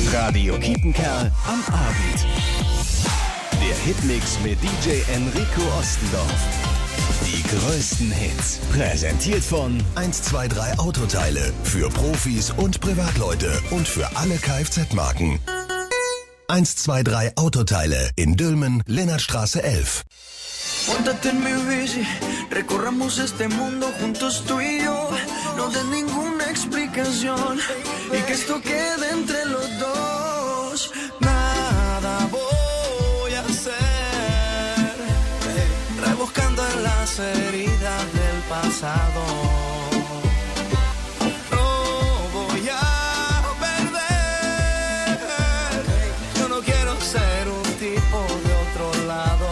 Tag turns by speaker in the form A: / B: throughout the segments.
A: Radio Kiepenkerl am Abend. Der Hitmix mit DJ Enrico Ostendorf. Die größten Hits. Präsentiert von
B: 123 Autoteile. Für Profis und Privatleute und für alle Kfz-Marken. 123 Autoteile in Dülmen, Lennartstraße 11.
C: Móntate en mi bici, recorramos este mundo juntos tú y yo. No des ninguna explicación y que esto quede entre los dos. Nada voy a hacer, rebuscando en las heridas del pasado. No voy a perder, yo no quiero ser un tipo de otro lado.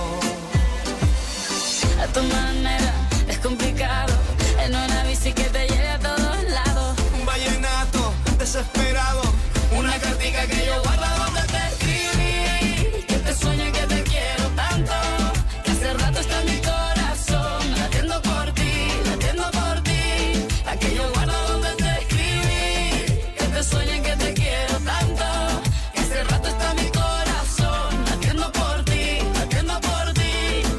D: A tu manera es complicado, en una bici que te lleve a todos lados.
C: Un vallenato desesperado, una cartica que yo guardo donde te escribí.
D: Que te sueño y que te quiero tanto, que hace rato está en mi corazón, latiendo por ti, latiendo por ti. Aquello guardo donde te escribí. Que te sueño y que te quiero tanto, que hace rato está en mi corazón, latiendo por ti, latiendo por ti.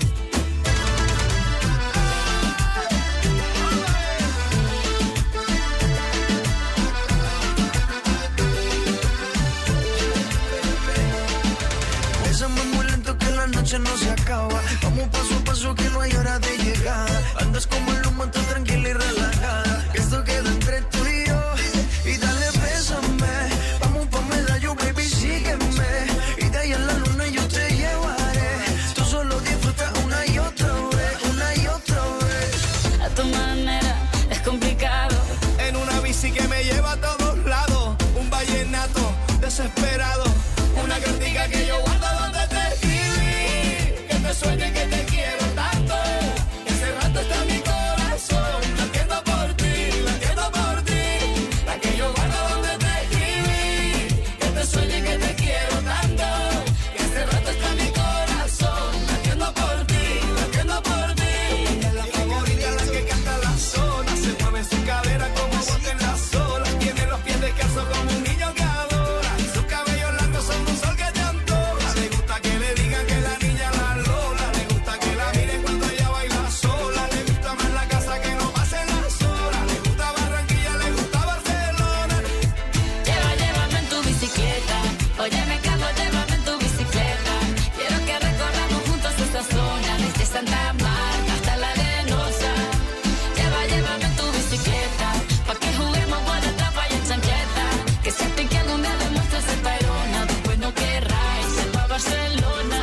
C: Bésame muy lento que la noche no se acaba. Vamos paso a paso que no hay hora de llegada. Andas como el humo tan tranquila y relajada. Que esto queda entre tú y yo. Y dale bésame. Vamos pa' medallo, baby, sígueme. Y de ahí en la luna yo te llevaré. Tú solo disfruta una y otra vez, una y otra vez.
D: A tu manera es complicado,
C: En una bici que me lleva a todos lados. Un vallenato desesperado, una cartica que yo guardo donde te escribí. Que te sueño y que te quiero tanto, que hace rato está en mi corazón, latiendo por ti, latiendo por ti. La que yo guardo donde te escribí.
D: que te sueño y que te quiero tanto, que hace rato está en mi corazón, latiendo por ti, latiendo por ti.
C: Es la favorita, la que canta la zona. Se mueve su cadera como bote en las olas. Tiene los pies descalzos como un niño que adora. Sus cabellos largos son un sol que te antoja. Le gusta que le digan que la niña la Lola. Le gusta que la miren cuando ella baila sola. Le gusta más la casa que no pasen las horas. Le gusta Barranquilla, le gusta Barcelona.
D: Llévame en tu bicicleta, óyeme Carlos, llévame en tu bicicleta. Quiero que recorramos juntos esta zona, desde Santa Marta hasta la Arenosa. Llévame en tu bicicleta, pa' que juguemos por atrapa y en chanqueta. Que si a ti que algún día demuestres ser pairona, después no querráis ser pa' Barcelona.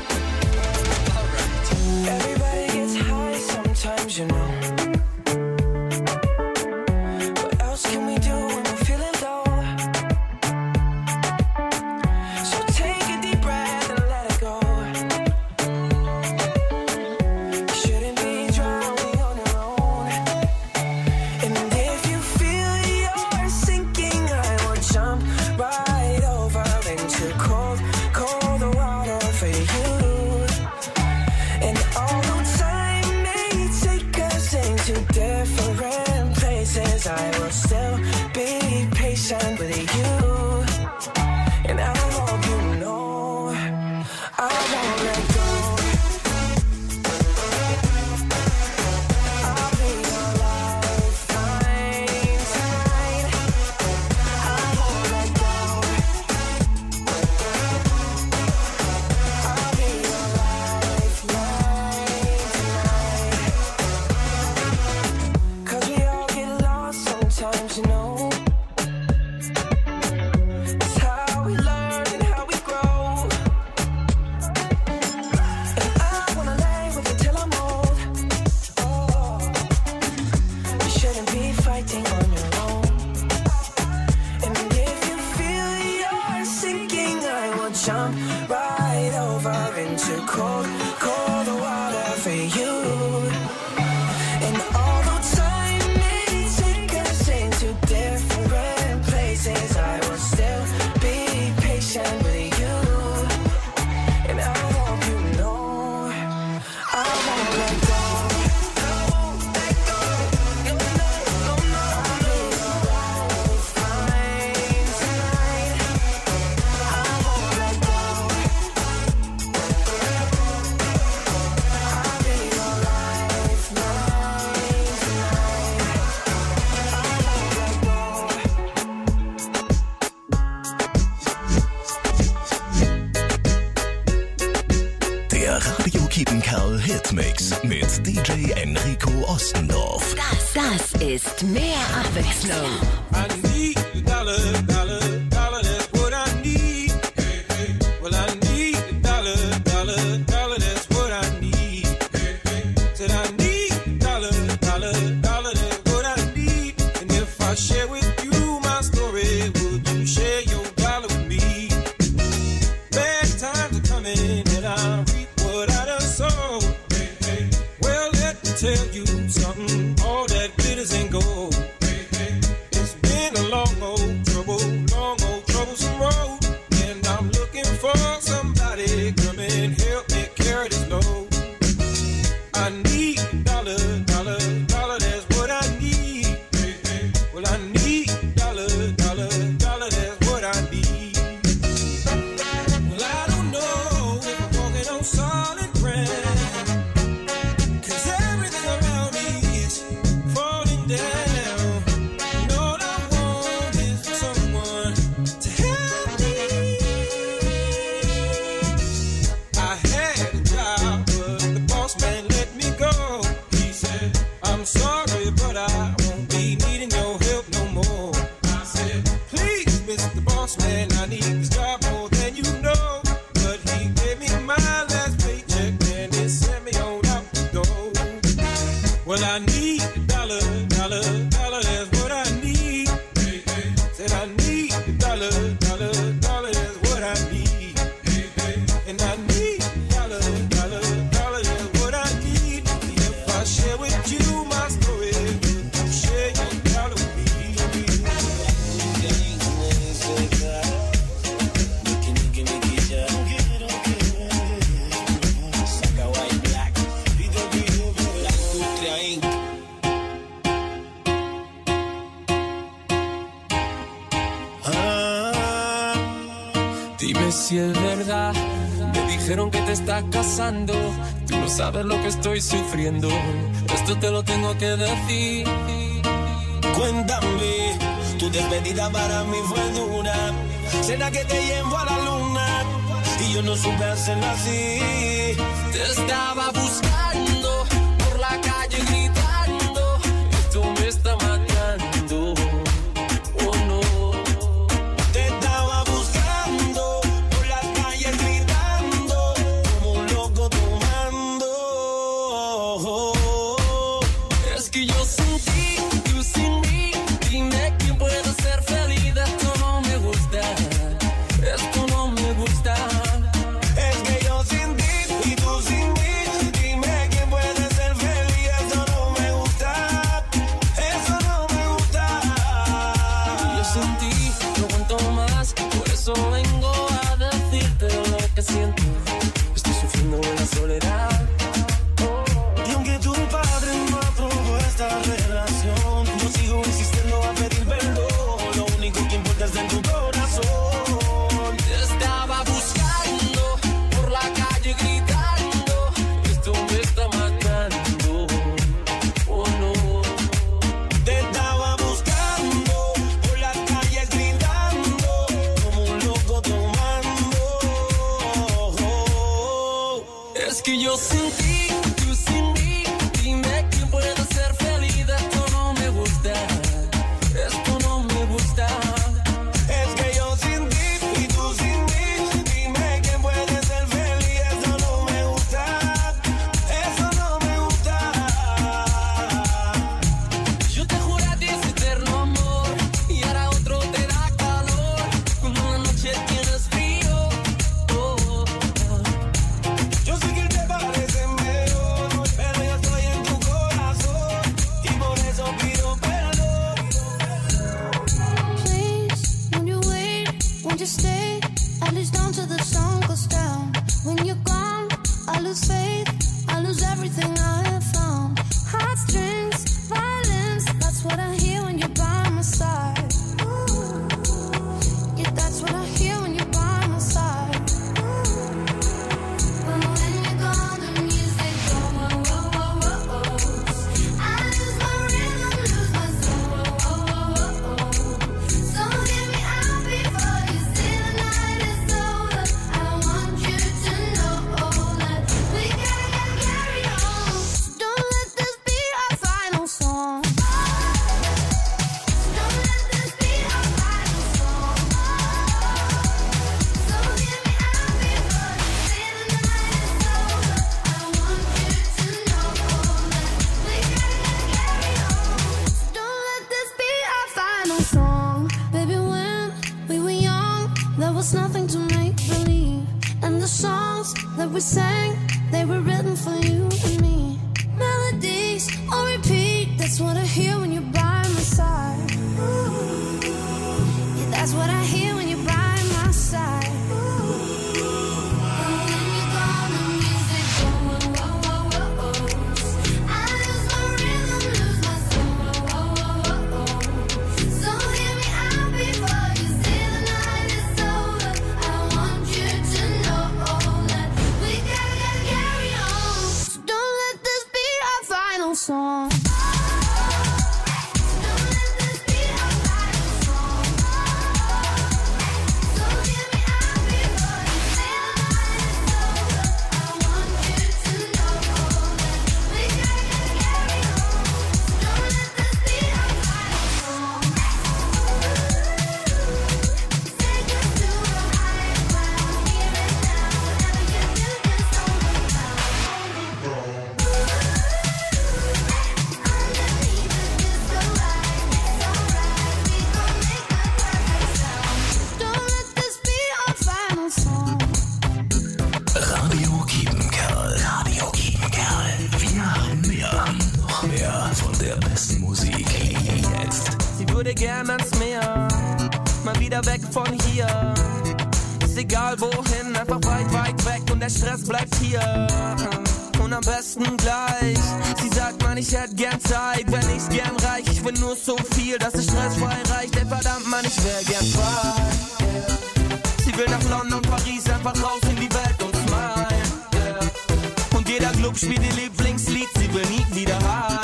C: Everybody gets high sometimes, you know. What else can we do when we're feeling low? So take a deep breath and let it go. You shouldn't be drowning on your own. And if you feel you're sinking, I will jump right over into cold, cold water for you. And although time may take us into different places, I will still be patient with you. And I hope you know I won't let go. I'll be your lifeline tonight. I won't let go. I'll be your lifeline tonight. 'Cause we all get lost sometimes, you know. It's how we learn and how we grow. And I wanna lay with you till I'm old. Oh, you shouldn't be fighting on your own. And if you feel you're sinking, I will jump right over into cold, cold water for you. And although time may take us into different places, I will still be patient with you. And I hope you know I won't let go. I won't let go. No, no, no, no. I'll be your lifeline tonight.
B: Friedenkerl Hitmix mit DJ Enrico Ostendorf.
E: Das ist mehr Abwechslung.
F: I need a dollar, dollar, dollar, that's what I need. Hey, hey. Well, I need a dollar, dollar, dollar, that's what I need. Hey, hey. Said I need a dollar, dollar, dollar, that's what I need. And if I share with you my story, would you share your dollar with me? Bad times are coming and I reap what I done sown. Hey, hey. Well, let me tell you something, all that glitters ain't gold. A long old troublesome road, and I'm looking for somebody come and help me carry this load. I need a dollar, dollar, dollar, that's what I need. Well, I need a dollar, dollar, dollar, that's what I need. Well, I don't know if I'm walking on solid ground, 'cause everything around me is falling down. Sorry, but I won't be needing your help no more. I said, please, Mr. Boss Man, I need this job more than you know. But he gave me my last paycheck and he sent me on out the door. Well, I need a dollar, dollar, dollar, that's what I need. Hey, hey. Said I need a dollar, dollar, dollar, that's what I need. Hey, hey. And I need a dollar, dollar, dollar, that's what I need. If I share with you my story, share your dollar with me.
G: Dime si es verdad, me dijeron que te estás casando. Tú no sabes lo que estoy sufriendo, esto te lo tengo que decir.
H: Cuéntame, tu despedida para mí fue dura. Será que te llevo a la luna y yo no supe hacerlo así.
G: Te estaba buscando por la calle gritando, esto me está matando. Oh no.
H: Te estaba buscando por las calles gritando, como un loco tomando.
G: Es que yo sin ti, tú sin mí, dime quién puede ser feliz. Esto no me gusta, esto no me gusta.
H: Es que yo sin ti y tú sin mí, dime quién puede ser feliz. Eso no me gusta, eso no me gusta.
G: Yo sin ti no aguanto más, por eso vengo a decirte lo que siento. Estoy sufriendo en la soledad.
H: Y aunque tu padre no aprobó esta relación, yo sigo insistiendo a pedir perdón. Lo único que importa es en tu corazón.
G: Te estaba buscando por la calle gritando, esto me está matando. Oh no.
H: Te estaba buscando por las calles gritando, como un loco tomando.
G: Es que yo sin ti, tú sin mí, dime quién puede ser feliz. Esto no me gusta, esto no me gusta.
H: Es que yo sin ti y tú sin mí, dime quién puede ser feliz. Eso no me gusta, eso no me gusta.
G: Yo te juro a ti ese eterno amor y ahora otro te da calor cuando en la noche tienes frío. Oh, oh, oh.
H: Yo sé que él te parece mejor, pero yo estoy en tu corazón y por eso pido perdón.
I: Please, won't you wait? Won't you stay? At least until the sun goes down. When you're gone, I lose faith. I lose everything I have found. Heartstrings, violence. That's what I hear when you're by my side. Yeah, that's what I hear when you're by my side. But when you're gone, the music goes. I lose my rhythm, lose my soul. So get me out before you say the night is over. I want you to know that we gotta there was nothing to make believe. And the songs that we sang, they were written for you and me. Melodies on repeat, that's what I hear when you're by my side. Yeah, that's what I hear when you're by my side. Song.
J: Gern ans Meer, mal wieder weg von hier. Ist egal wohin, einfach weit, weit weg und der Stress bleibt hier. Und am besten gleich. Sie sagt, Mann, ich hätte gern Zeit, wenn ich's gern reich. Ich will nur so viel, dass es stressfrei reicht. Ey, verdammt, Mann, ich wär gern frei. Sie will nach London, Paris, einfach raus in die Welt und smile. Und jeder Club spielt ihr Lieblingslied, sie will nie wieder heim.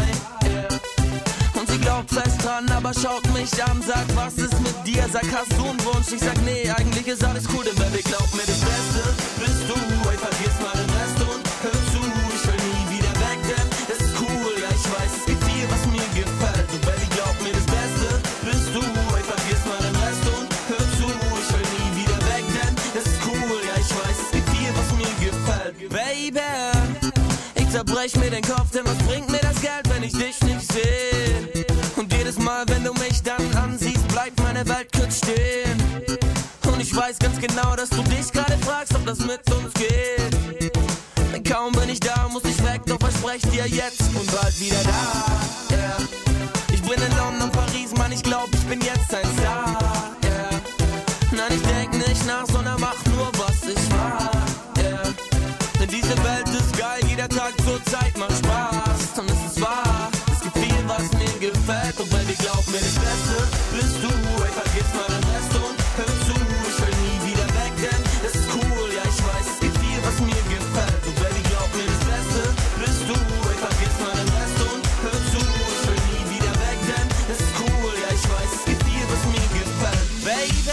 J: Glaubt fest dran, aber schaut mich an, sagt, was ist mit dir? Sag, hast du einen Wunsch? Ich sag, nee, eigentlich ist alles cool, denn Baby, glaub mir, das Beste bist du. Ey, vergiss mal den Rest und hör zu, ich will nie wieder weg, denn das ist cool. Ja, ich weiß, es gibt viel, was mir gefällt. Und Baby, glaub mir, das Beste bist du. Ey, vergiss mal den Rest und hör zu, ich will nie wieder weg, denn das ist cool. Ja, ich weiß, es gibt viel, was mir gefällt. Baby, ich zerbrech mir den Kopf, denn was bringt mir das Geld, wenn ich dich nicht seh? Und jedes Mal, wenn du mich dann ansiehst, bleibt meine Welt kurz stehen. Und ich weiß ganz genau, dass du dich gerade fragst, ob das mit uns geht. Denn kaum bin ich da, muss ich weg, doch versprech dir jetzt und bald wieder da. Yeah. Ich bin in London, Paris, Mann, ich glaub, ich bin jetzt ein Star. Yeah. Nein, ich denk nicht nach, sondern mach nur, was ich mag. Yeah. Denn diese Welt ist geil, jeder Tag zur Zeit macht Spaß. Und es ist wahr, es gibt viel, was mir gefällt. Und Baby, glaub mir, das Beste bist du. Ey, vergiss mal den Rest und hör zu. Ich will nie wieder weg, denn das ist cool. Ja, ich weiß, es gibt viel, was mir gefällt. Und Baby, glaub mir, das Beste bist du. Ey, vergiss mal den Rest und hör zu. Ich will nie wieder weg, denn das ist cool. Ja, ich weiß, es gibt viel, was mir gefällt. Baby.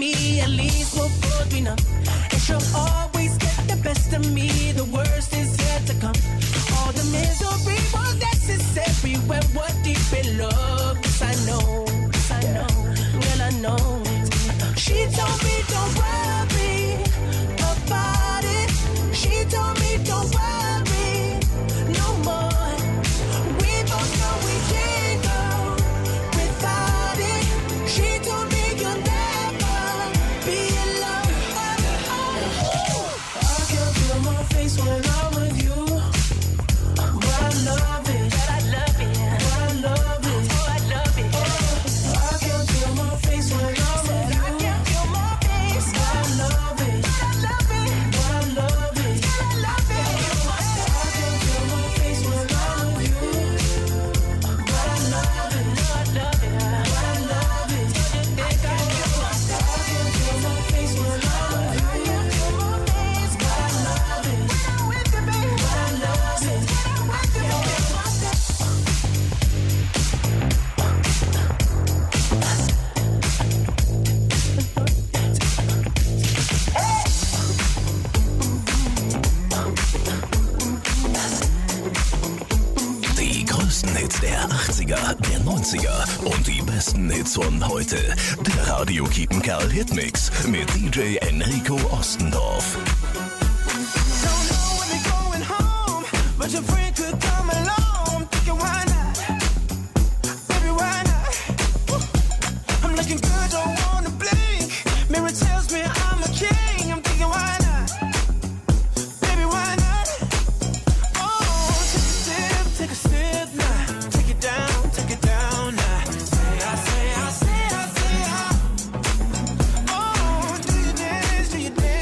C: me, at least we'll both be numb. And she'll always get the best of me, the worst is yet to come. All the misery was necessary when we're deep in love. 'Cause I know, girl, I know. She told me don't worry about it. She told me don't worry no more. We both know we can't go without it. She told me you'll never be alone. I can't feel my face when I'm with you, but I love it. But I love it. But I love it. Oh, I love it. I can't feel my face when I'm with you.
B: Der 80er, der 90er und die besten Hits von heute. Der Radio Kiepenkerl Hitmix mit DJ Enrico Ostendorf.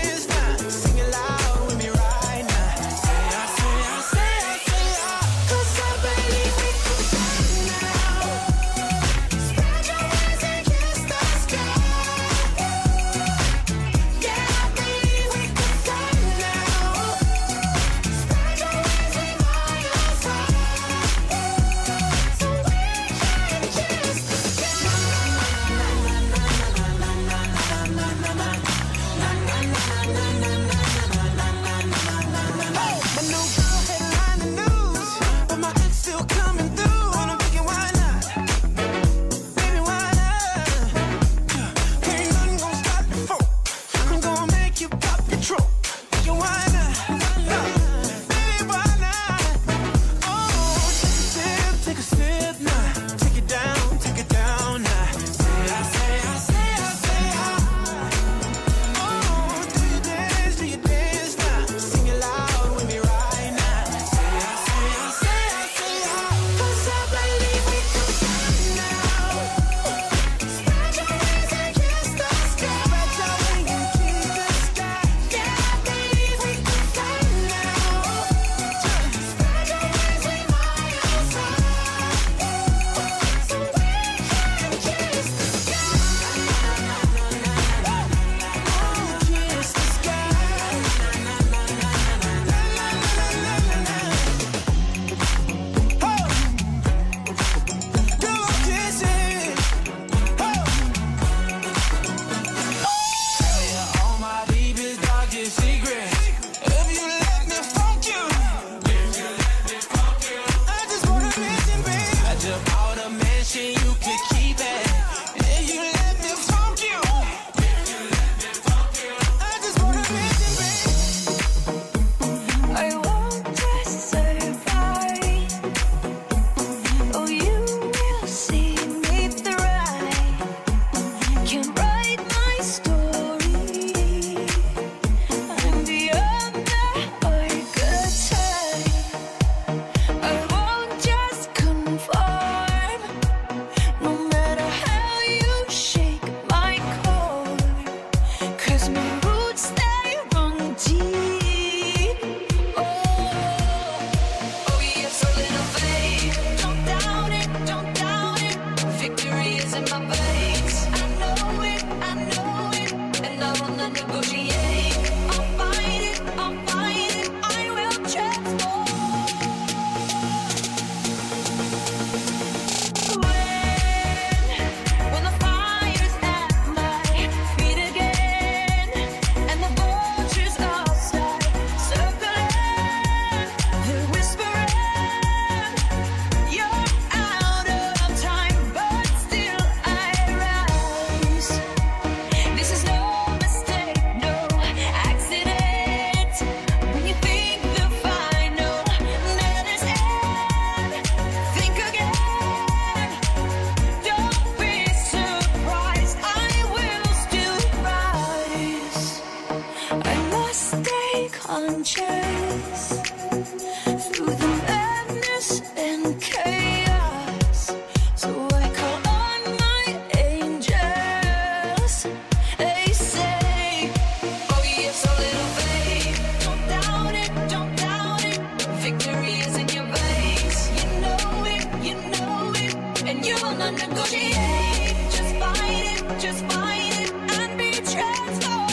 C: Cause
I: one chance through the madness and chaos. So I call on my angels. They say, oh yes, a little faith. Don't doubt it, don't doubt it. Victory is in your veins. You know it, and you will not negotiate. Just fight it, and be transformed.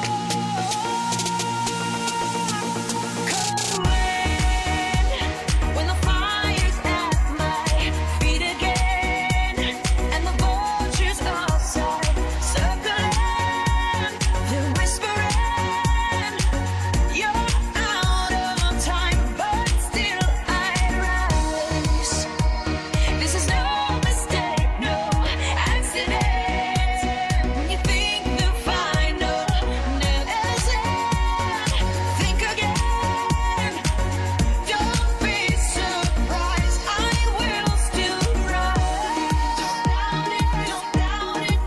I: 'Cause when the fire's at my feet again, and the vultures outside circling, they're whispering, you're out of time, but still I rise. This is no mistake, no accident. When you think the final nail's in, think again. Don't be surprised, I will still rise. Don't doubt it,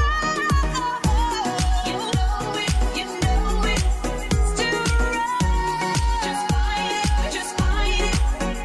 I: you know it, still rise. Just fight it,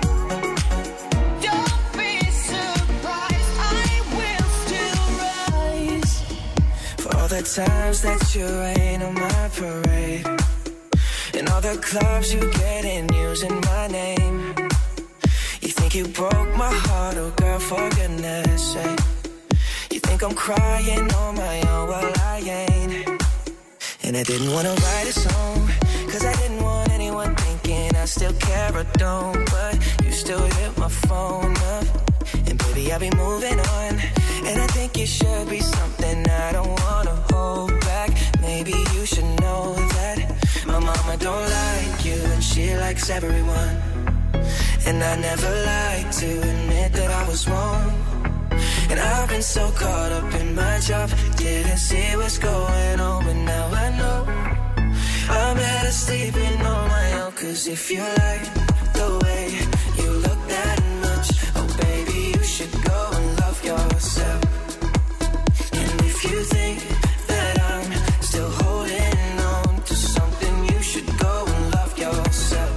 I: don't be surprised, I will still rise.
C: For all the times that you rain on my parade, and all the clubs you get in using my name. You think you broke my heart, oh girl, for goodness sake. You think I'm crying on my own, well I ain't. And I didn't wanna write a song, 'cause I didn't want anyone thinking I still care or don't. But you still hit my phone up, and baby I'll be moving on. And I think it should be something I don't wanna hold back. Maybe you should know that my mama don't like you, and she likes everyone. And I never like to admit that I was wrong. And I've been so caught up in my job, didn't see what's going on, but now I know I'm better sleeping on my own. 'Cause if you like the way you look that much, oh baby, you should go and love yourself. And if you think that I'm still holding on to something, you should go and love yourself.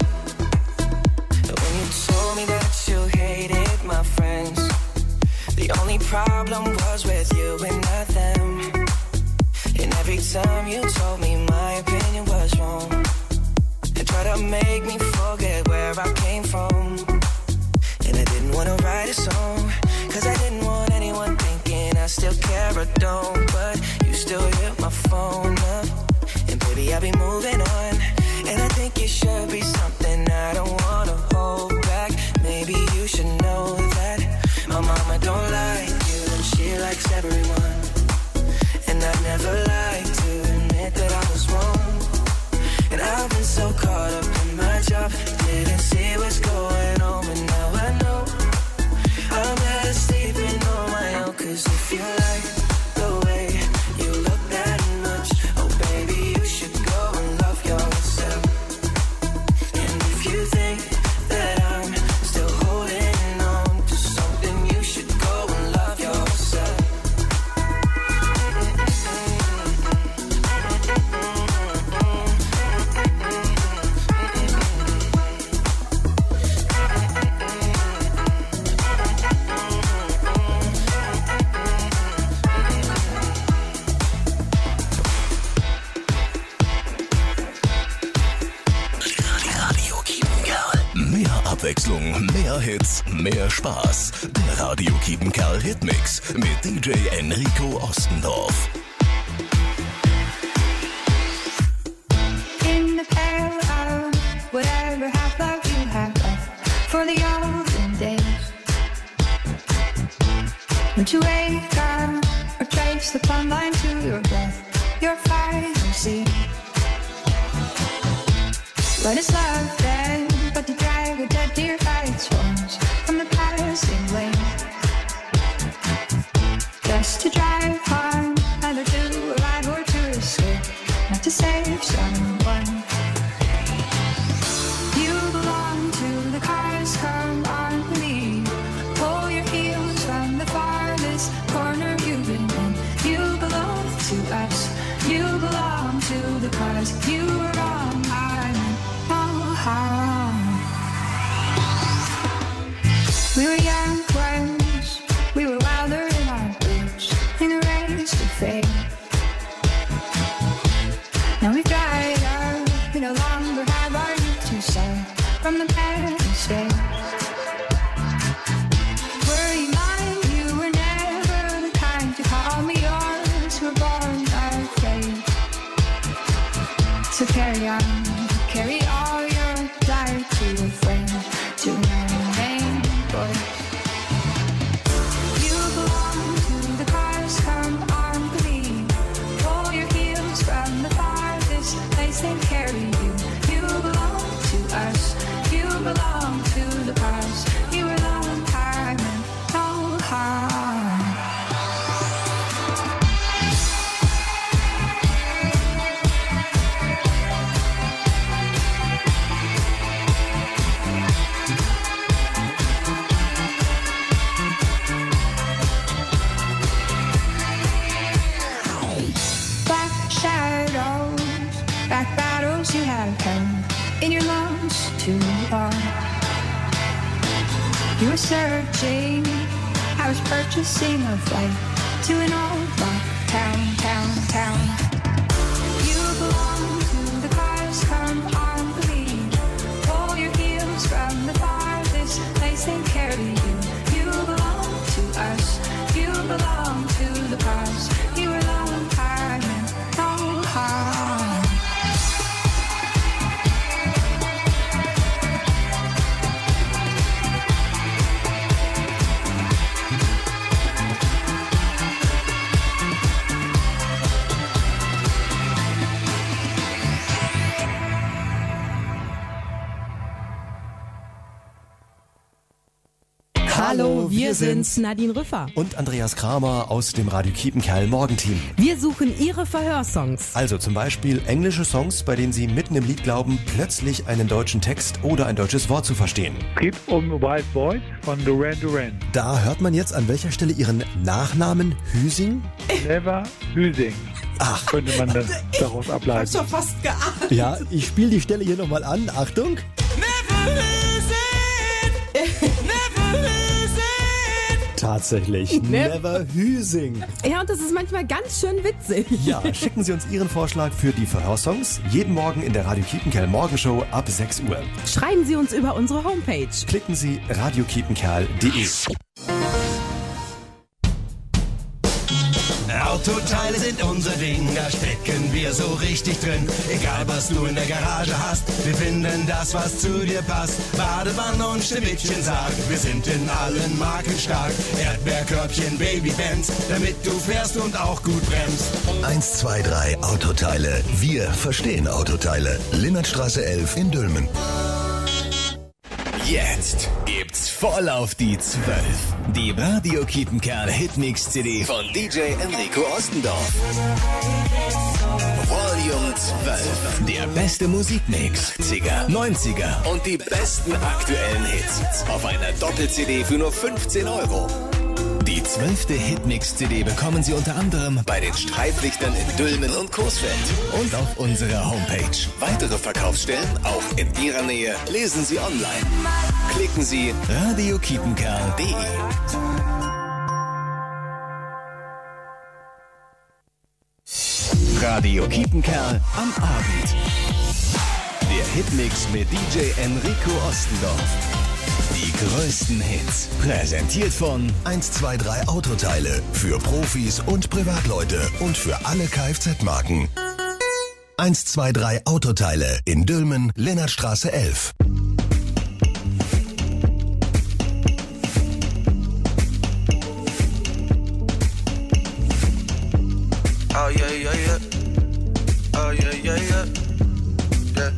C: When you told me that you hated my friends, the only problem was with you and not them. And every time you told me my opinion was wrong, and tried to make me forget where I came from. And I didn't wanna write a song, 'cause I didn't want anyone thinking I still care or don't. But you still hit my phone up, and baby I'll be moving on. And I think it should be something I don't wanna hold back. Maybe you should know that my mama don't like you, and she likes everyone. And I never like to admit that I was wrong. And I've been so caught up in my job, didn't see what's going on, but now I know I'm better sleeping on my own. 'Cause if you like the way you look that much, oh baby, you should go and love yourself. And if you think that I'm still holding on to something, you should go and love yourself.
B: Mehr Abwechslung, mehr Hits, mehr Spaß. Der Radio Kiepenkerl Hitmix mit DJ Enrico Ostendorf.
K: In the pale of whatever half love you have left for the olden days, when to wake up or trace the plumb line to your breath, your final sea. What is love then but to drag a dead deer by its horns from the passing lane, just to drive harm, either to arrive or to escape, not to save someone. You belong to the cars, come on with me. Pull your heels from the farthest corner you've been in. You belong to us, you belong to the cars. You were wrong, I'm high. We were young ones, we were wilder in our boots, in the race to fame. Now we've dried up, we no longer have our youth to save from the past mistakes. Were you mine? You were never the kind to call me yours. We're born afraid. So carry on, carry all your desire to a friend, to my main voice. You belong to the cars, come on, believe. Pull your heels from the farthest place and carry you. You belong to us, you belong to the past. You were long time and no harm. Black shadows, back battles you have held in your lungs too long. You were searching, I was purchasing a flight to an old rock town. You belong to the cars, come on, believe. Pull your heels from the farthest place and carry you. You belong to us, you belong to the past. You were long time and no harm.
L: Hallo, wir sind's, Nadine Rüffer.
M: Und Andreas Kramer aus dem Radio Kiepenkerl Morgenteam.
L: Wir suchen Ihre Verhörsongs.
M: Also zum Beispiel englische Songs, bei denen Sie mitten im Lied glauben, plötzlich einen deutschen Text oder ein deutsches Wort zu verstehen.
N: Es geht um Wild Boys von Duran Duran.
M: Da hört man jetzt an welcher Stelle Ihren Nachnamen Hüsing?
N: Never Hüsing.
M: Ach,
N: könnte man das daraus ableiten.
L: Ich hab's doch fast geahnt.
M: Ja, ich spiele die Stelle hier nochmal an. Achtung. Tatsächlich, Never Hüsing.
L: Ja, und das ist manchmal ganz schön witzig.
M: Ja, schicken Sie uns Ihren Vorschlag für die Verhörsongs jeden Morgen in der Radio Kiepenkerl Morgenshow ab 6 Uhr.
L: Schreiben Sie uns über unsere Homepage.
M: Klicken Sie radiokiepenkerl.de.
B: Autoteile sind unser Ding, da stecken wir so richtig drin. Egal was du in der Garage hast, wir finden das, was zu dir passt. Badewanne und Schneewittchen sagt, wir sind in allen Marken stark. Erdbeerkörbchen, Babybands, damit du fährst und auch gut bremst. 123 Autoteile. Wir verstehen Autoteile. Linnertstraße 11 in Dülmen.
A: Jetzt gibt's voll auf die 12. Die Radio Kiepenkerl Hitmix CD von DJ Enrico Ostendorf. Volume 12. Der beste Musikmix, 80er, 90er und die besten aktuellen Hits. Auf einer Doppel-CD für nur 15 €. Die 12. Hitmix-CD bekommen Sie unter anderem bei den Streitlichtern in Dülmen und Coesfeld und auf unserer Homepage. Weitere Verkaufsstellen auch in Ihrer Nähe lesen Sie online. Klicken Sie radiokiepenkerl.de. Radio Kiepenkerl am Abend. Der Hitmix mit DJ Enrico Ostendorf. Die größten Hits, präsentiert von
B: 123 Autoteile für Profis und Privatleute und für alle Kfz-Marken. 123 Autoteile in Dülmen, Linnertstraße 11.
O: Oh yeah, yeah, yeah. Oh yeah, yeah, yeah. Yeah.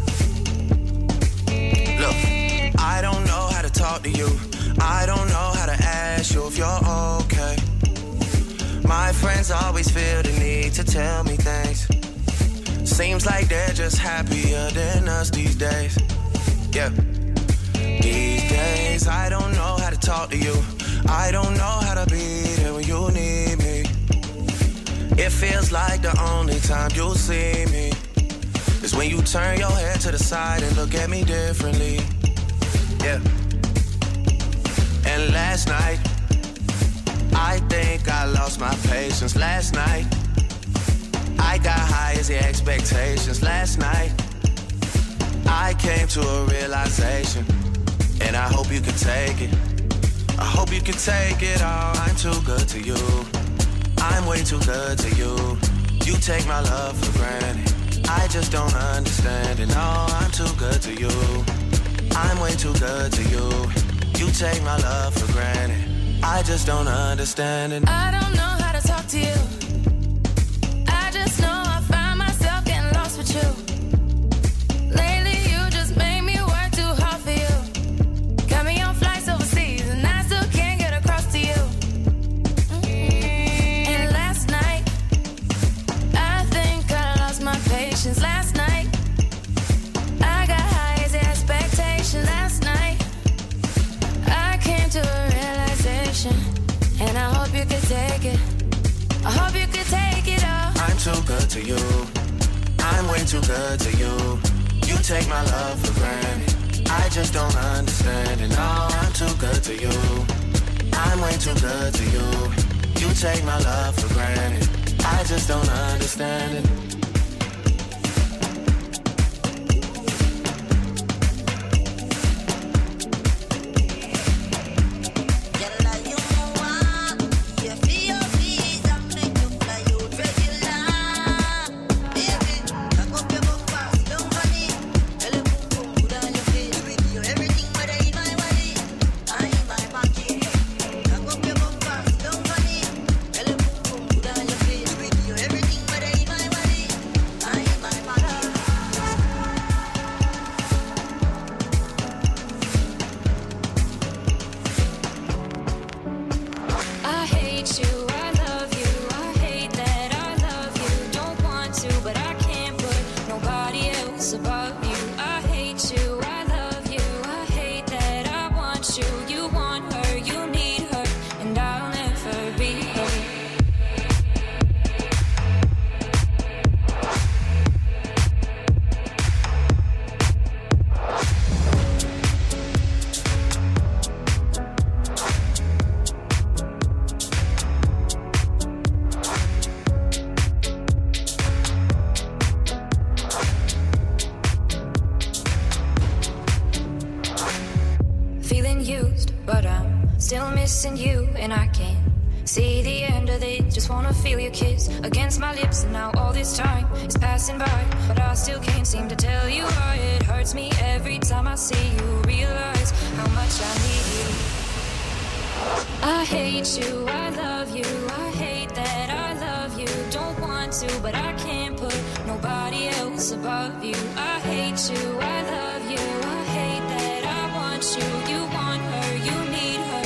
O: Look, I don't know how to talk to you. I don't know how to ask you if you're okay. My friends always feel the need to tell me things. Seems like they're just happier than us these days. Yeah. These days, I don't know how to talk to you. I don't know how to be there when you need me. It feels like the only time you'll see me is when when you turn your head to the side and look at me differently. Yeah. And last night, I think I lost my patience. Last night, I got high as the expectations. Last night, I came to a realization, and I hope you can take it. I hope you can take it all. I'm too good to you. I'm way too good to you. You take my love for granted. I just don't understand it. No, I'm too good to you. I'm way too good to you. You take my love for granted. I just don't understand it.
D: I don't know how to talk to you. I just know I find myself getting lost with you. Lately you just made me work too hard for you. Got me on flights overseas and I still can't get across to you. And last night, I think I lost my patience. Last night, I got high as the expectation. Last night, I came to a realization, and I hope you could take it. I hope you could take it all.
O: I'm too good to you. I'm way too good to you. You take my love for granted. I just don't understand it. No, I'm too good to you. I'm way too good to you. You take my love for granted. I just don't understand it.
D: Missing you and I can't see the end of it. Just wanna feel your kiss against my lips, and now all this time is passing by, but I still can't seem to tell you why. It hurts me every time I see you. Realize how much I need you. I hate you, I love you. I hate that I love you. Don't want to, but I can't put nobody else above you. I hate you, I love you. I hate that I want you. You want her, you need her.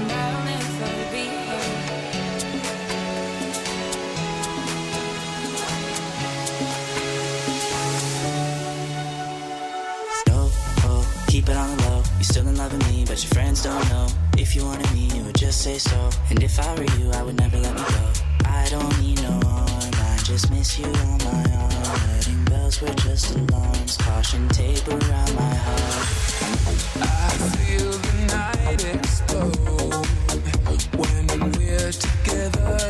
P: Keep it on the low, you're still in love with me, but your friends don't know. If you wanted me, you would just say so. And if I were you, I would never let me go. I don't need no arm, I just miss you on my arm. Wedding bells were just alarms, caution tape around my heart.
Q: I feel the night explode when we're together.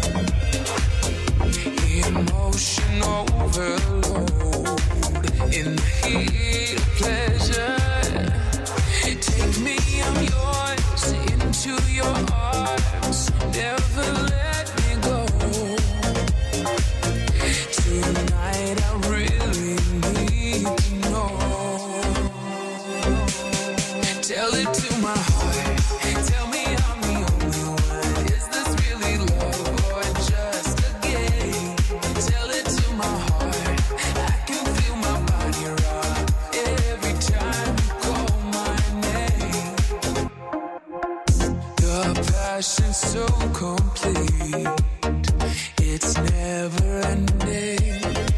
Q: Emotion overload in the heat of pleasure. Take me, I'm yours, into your arms. Never let me go. Tonight I really need to know. Tell it to my heart. Tell me I'm the only one. Is this really love or just a game? Tell it to my heart. I can feel my body rock every time you call my name. The passion's so complete, it's never ending.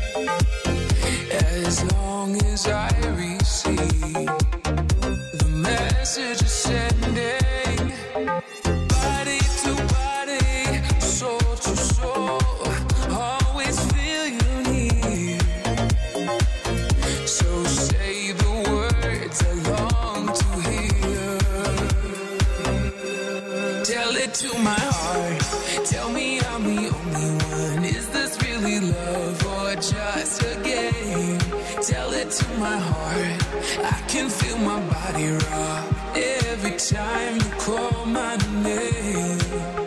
Q: As long as I receive the message you're sending, body to body, soul to soul, always feel you near.
G: tell it to my heart. I can feel my body rock every time you call my name.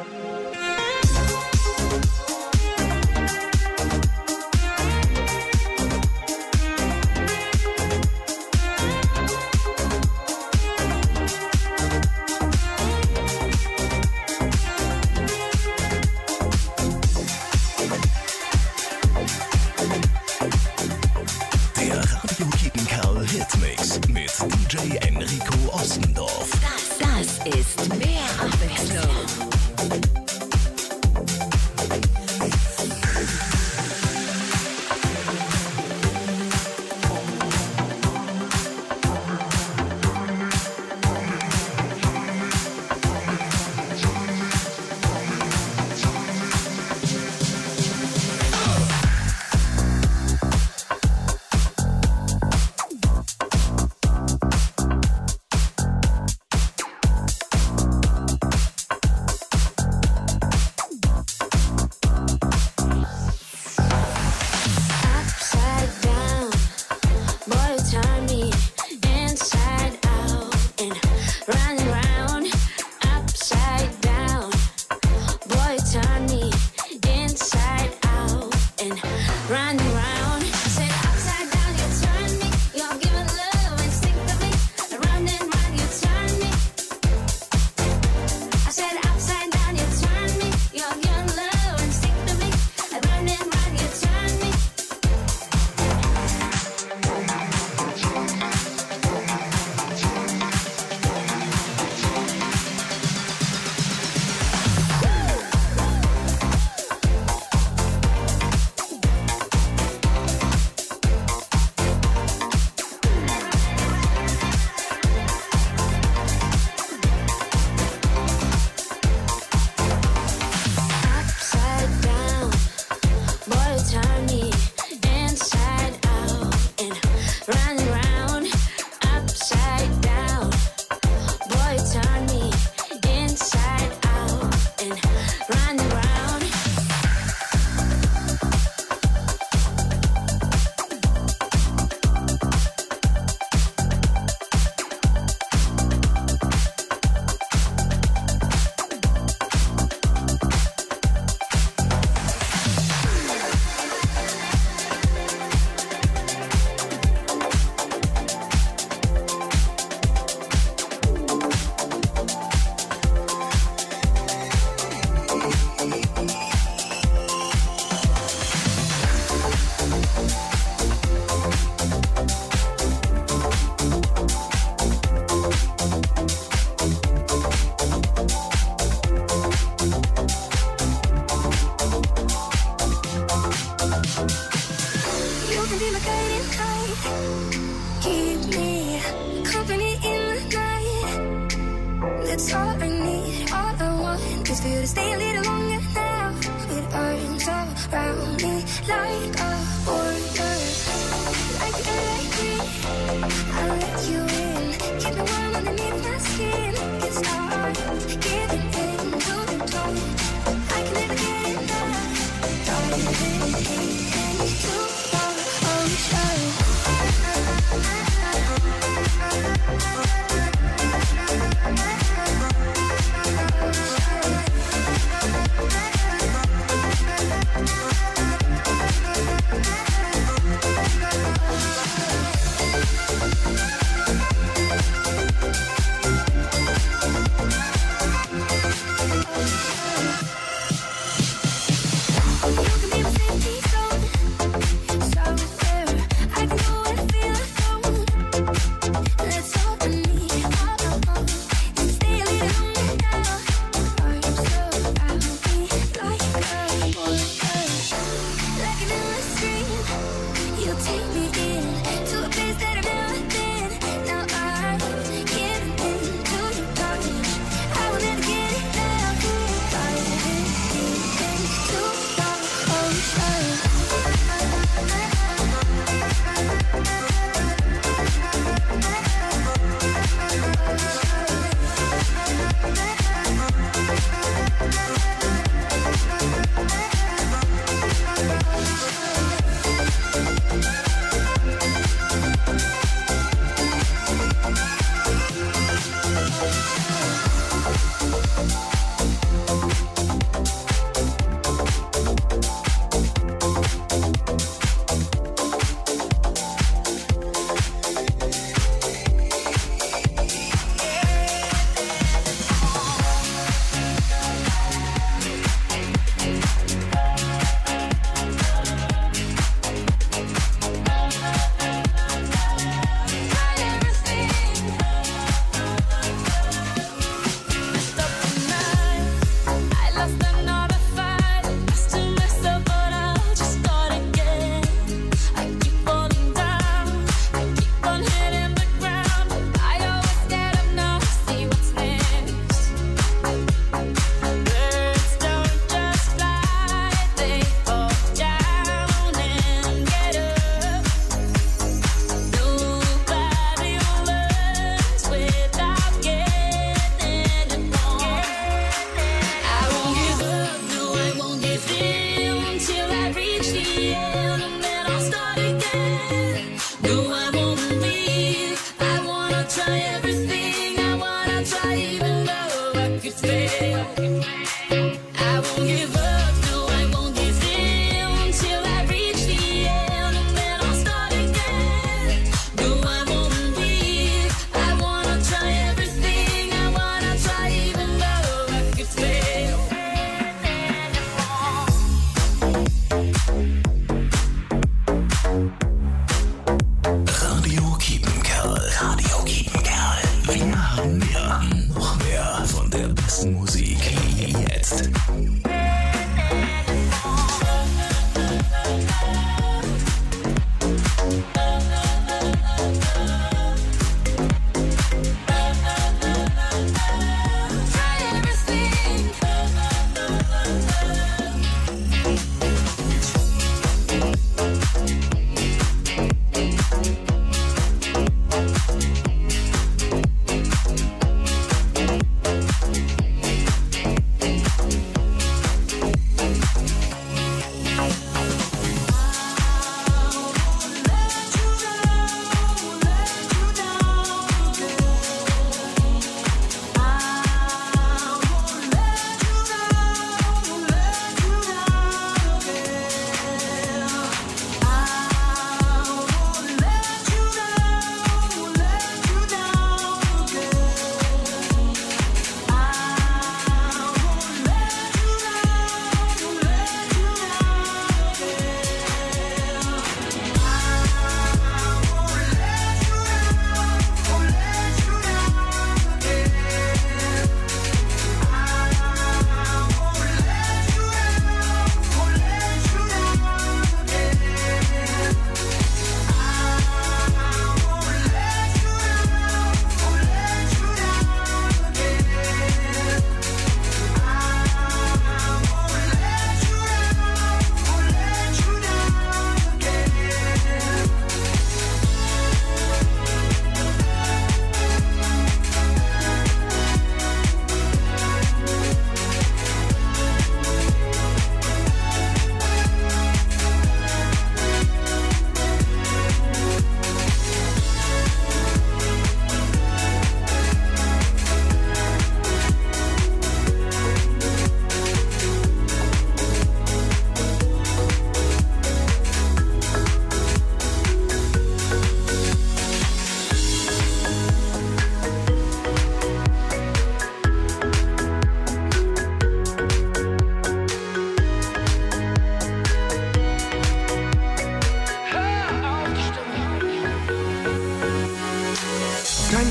A: Hitmix mit DJ Enrico Ostendorf.
E: Das ist mehr Abwechslung.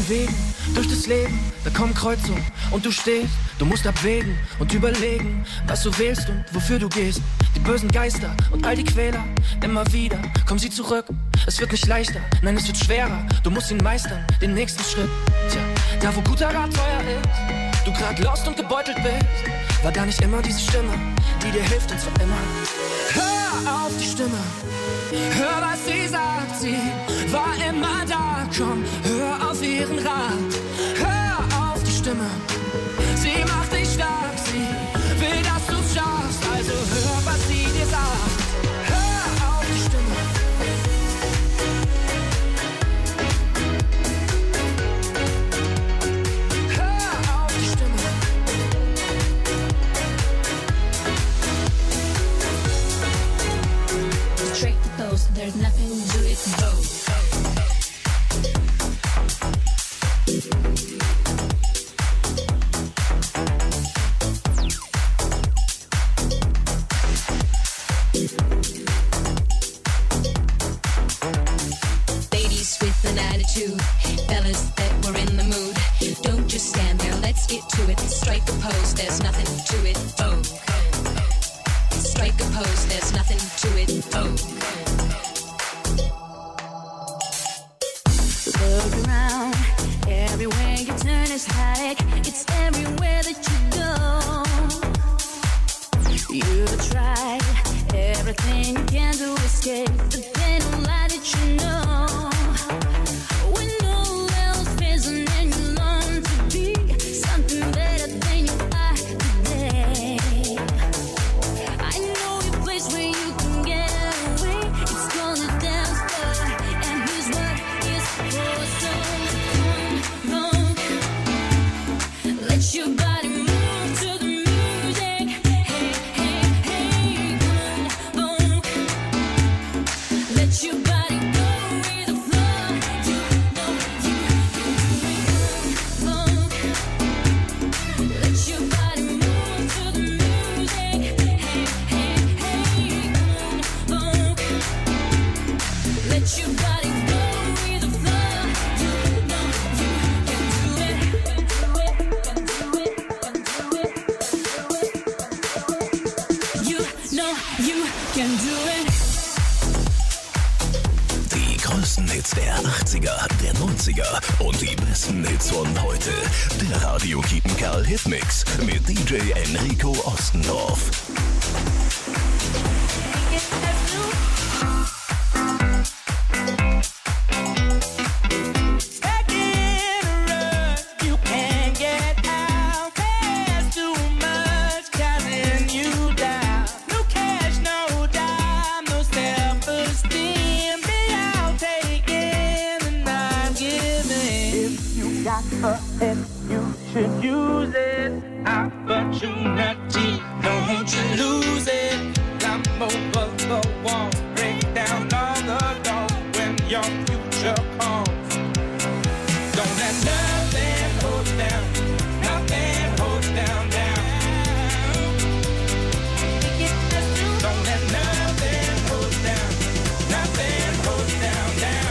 R: bewegen, durch das Leben, da kommen Kreuzungen und du stehst, du musst abwägen und überlegen, was du willst und wofür du gehst. Die bösen Geister und all die Quäler, immer wieder kommen sie zurück. Es wird nicht leichter, nein, es wird schwerer, du musst ihn meistern, den nächsten Schritt. Tja, da wo guter Rat teuer ist, du grad lost und gebeutelt bist, war da nicht immer diese Stimme, die dir hilft und zwar immer. Hör auf die Stimme, hör was sie sagt, sie war immer da, komm, hör auf ihren Rat. Hör auf die Stimme, sie macht dich stark, sie will, dass du's schaffst, also hör, was sie dir sagt. Hör auf die Stimme. Hör auf die Stimme.
D: Straight to post, there's nothing to it, vote. Ladies with an attitude, fellas that were in the mood. Don't just stand there, let's get to it. Strike a pose, there's nothing to it, vogue. Strike a pose, there's nothing to it, vogue.
I: Look around, everywhere you turn is like it's everywhere that you go. You've tried everything you can to escape, but they don't lie that you know. When no else present and you long to be something better than you are today. I know a place where you can get away. It's called a dance floor, and here's what it's for. So come on, let your body move to the music. Hey, hey, hey, come on, let your body go with the flow. You know you can do it. Come on, let your body move to the music. Hey, hey, hey, come on, let your body go with the flow. You know you can do it. You know you can do it.
A: Die größten Hits der 80er, der 90er und die besten Hits von heute. Der Radio Kiepenkerl Hitmix mit DJ Enrico Ostendorf.
H: Stuck in a rut, you can't get out. There's too much counting you down. No cash, no dime, no self-esteem. Be out taking and not giving. If you got a head, you should use it. Opportunity, don't you lose it. Climb over the wall, break down all the doors when your future comes. Don't let nothing hold you down, nothing hold you down, down. Don't let nothing hold you down, nothing hold you down, down.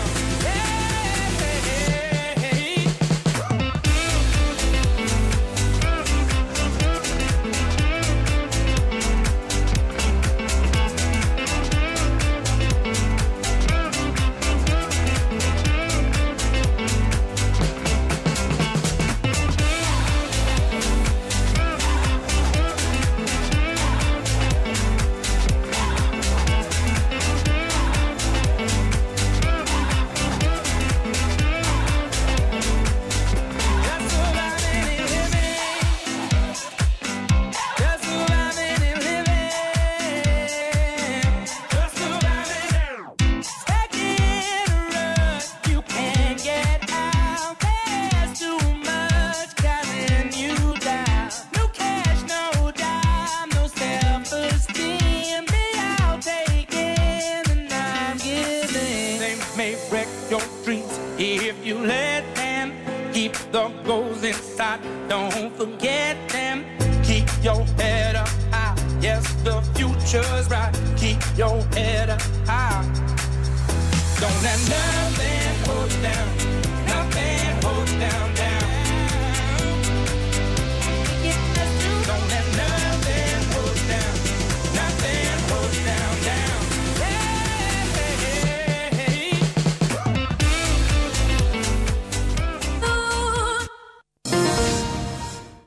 H: the goals inside. Don't forget them. Keep your head up high. Yes, the future's right. Keep your head up high. Don't let nothing